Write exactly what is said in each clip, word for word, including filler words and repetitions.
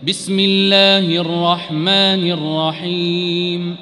بسم الله الرحمن الرحيم.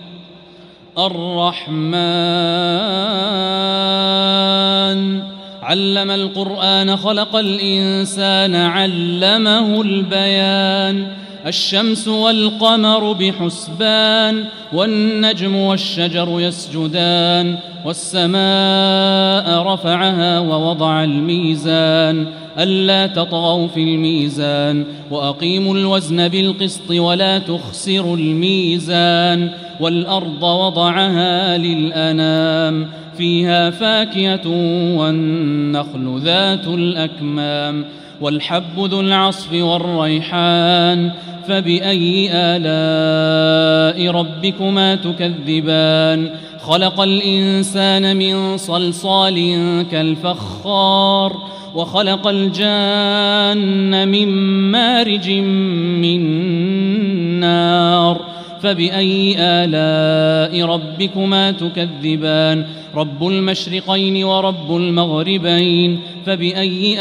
الرحمن علم القرآن خلق الإنسان علمه البيان. الشمس والقمر بحسبان والنجم والشجر يسجدان والسماء رفعها ووضع الميزان ألا تطغوا في الميزان وأقيموا الوزن بالقسط ولا تخسروا الميزان والأرض وضعها للأنام فيها فاكهة والنخل ذات الأكمام والحب ذو العصف والريحان فبأي آلاء ربكما تكذبان. خلق الإنسان من صلصال كالفخار وخلق الجان من مارج من نار فبأي آلاء ربكما تكذبان. رب المشرقين ورب المغربين فبأي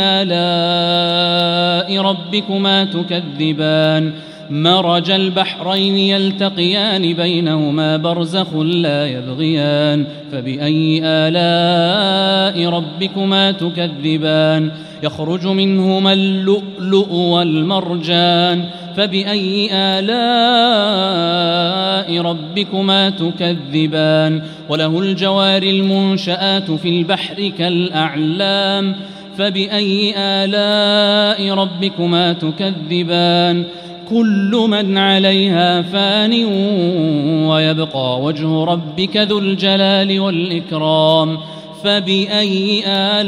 آلاء ربكما تكذبان. مرج البحرين يلتقيان بينهما برزخ لا يبغيان فبأي آلاء ربكما تكذبان. يخرج منهما اللؤلؤ والمرجان فبأي آلاء ربكما تكذبان. وله الجوار المنشآت في البحر كالأعلام فبأي آلاء ربكما تكذبان. كل من عليها فان ويبقى وجه ربك ذو الجلال والإكرام فبأي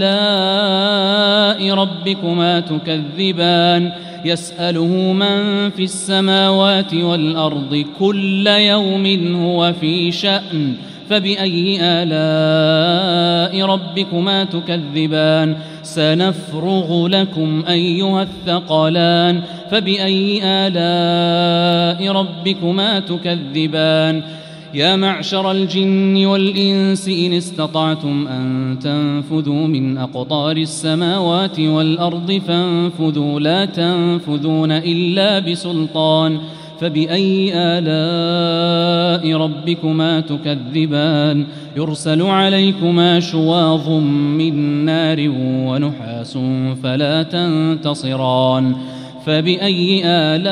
آلاء ربكما تكذبان. يسأله من في السماوات والأرض كل يوم هو في شأن فبأي آلاء ربكما تكذبان. سنفرغ لكم أيها الثقلان فبأي آلاء ربكما تكذبان. يا معشر الجن والإنس إن استطعتم أن تنفذوا من أقطار السماوات والأرض فانفذوا لا تنفذون إلا بسلطان فبأي آلاء ربكما تكذبان. يرسل عليكما شواظ من نار ونحاس فلا تنتصران فبأي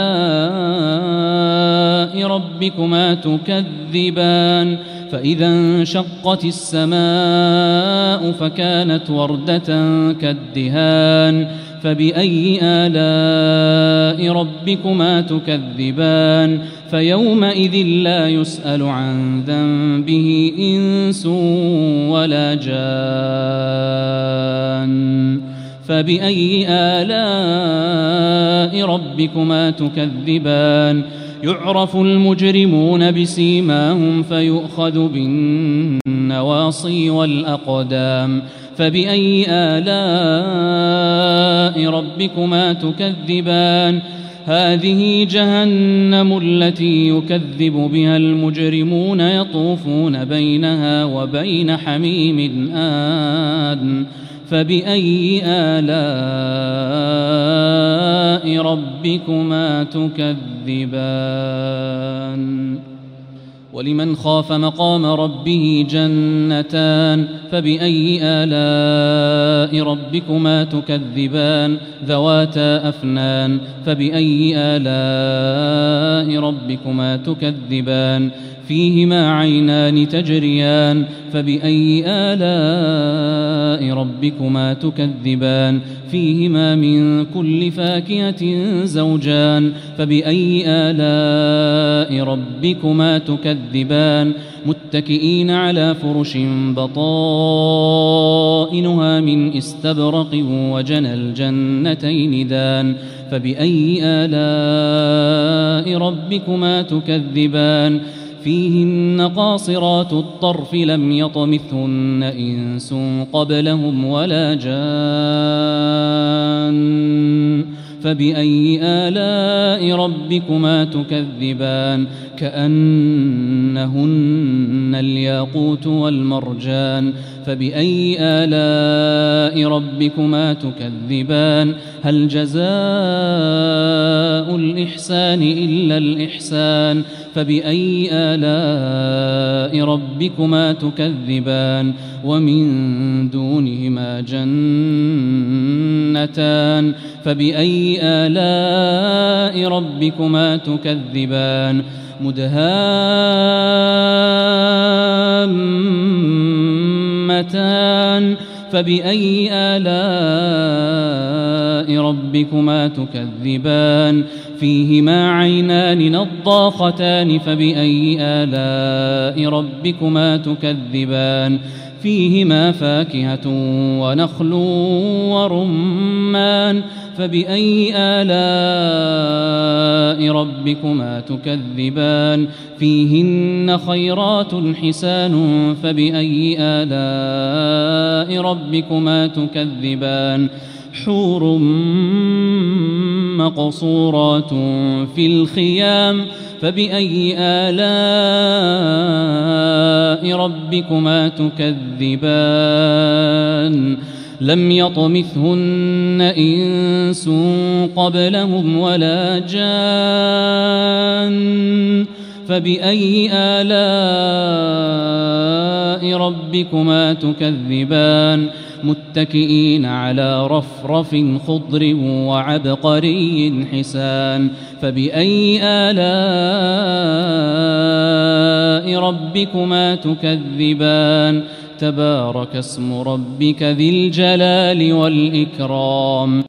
آلاء ربكما تكذبان. فإذا انشقت السماء فكانت وردة كالدهان فبأي آلاء ربكما تكذبان. فيومئذ لا يسأل عن ذنبه إنس ولا جان فبأي آلاء ربكما تكذبان. يعرف المجرمون بسيماهم فيؤخذ بالنواصي والأقدام فبأي آلاء ربكما تكذبان. هذه جهنم التي يكذب بها المجرمون يطوفون بينها وبين حميم آن فبأي آلاء ربكما تكذبان. ولمن خاف مقام ربه جنتان فبأي آلاء ربكما تكذبان. ذواتا أفنان فبأي آلاء ربكما تكذبان. فيهما عينان تجريان فبأي آلاء ربكما تكذبان. فيهما من كل فاكهة زوجان فبأي آلاء ربكما تكذبان. متكئين على فرش بطائنها من استبرق وجنى الجنتين دان فبأي آلاء ربكما تكذبان. فيهن قاصرات الطرف لم يطمثهن إنس قبلهم ولا جان فبأي آلاء ربكما تكذبان. كأنهن الياقوت والمرجان فبأي آلاء ربكما تكذبان هل جزاء الإحسان إلا الإحسان فبأي آلاء ربكما تكذبان ومن دونهما جنتان فبأي آلاء ربكما تكذبان مدهامتان فبأي آلاء ربكما تكذبان فيهما عينان نضاختان فبأي آلاء ربكما تكذبان فيهما فاكهة ونخل ورمان فبأي آلاء ربكما تكذبان فيهن خيرات حسان فبأي آلاء ربكما تكذبان حور مقصورات في الخيام فبأي آلاء ربكما تكذبان لم يطمثهن إنس قبلهم ولا جان فبأي آلاء ربكما تكذبان متكئين على رفرف خضر وعبقري حسان فبأي آلاء ربكما تكذبان تبارك اسم ربك ذي الجلال والإكرام.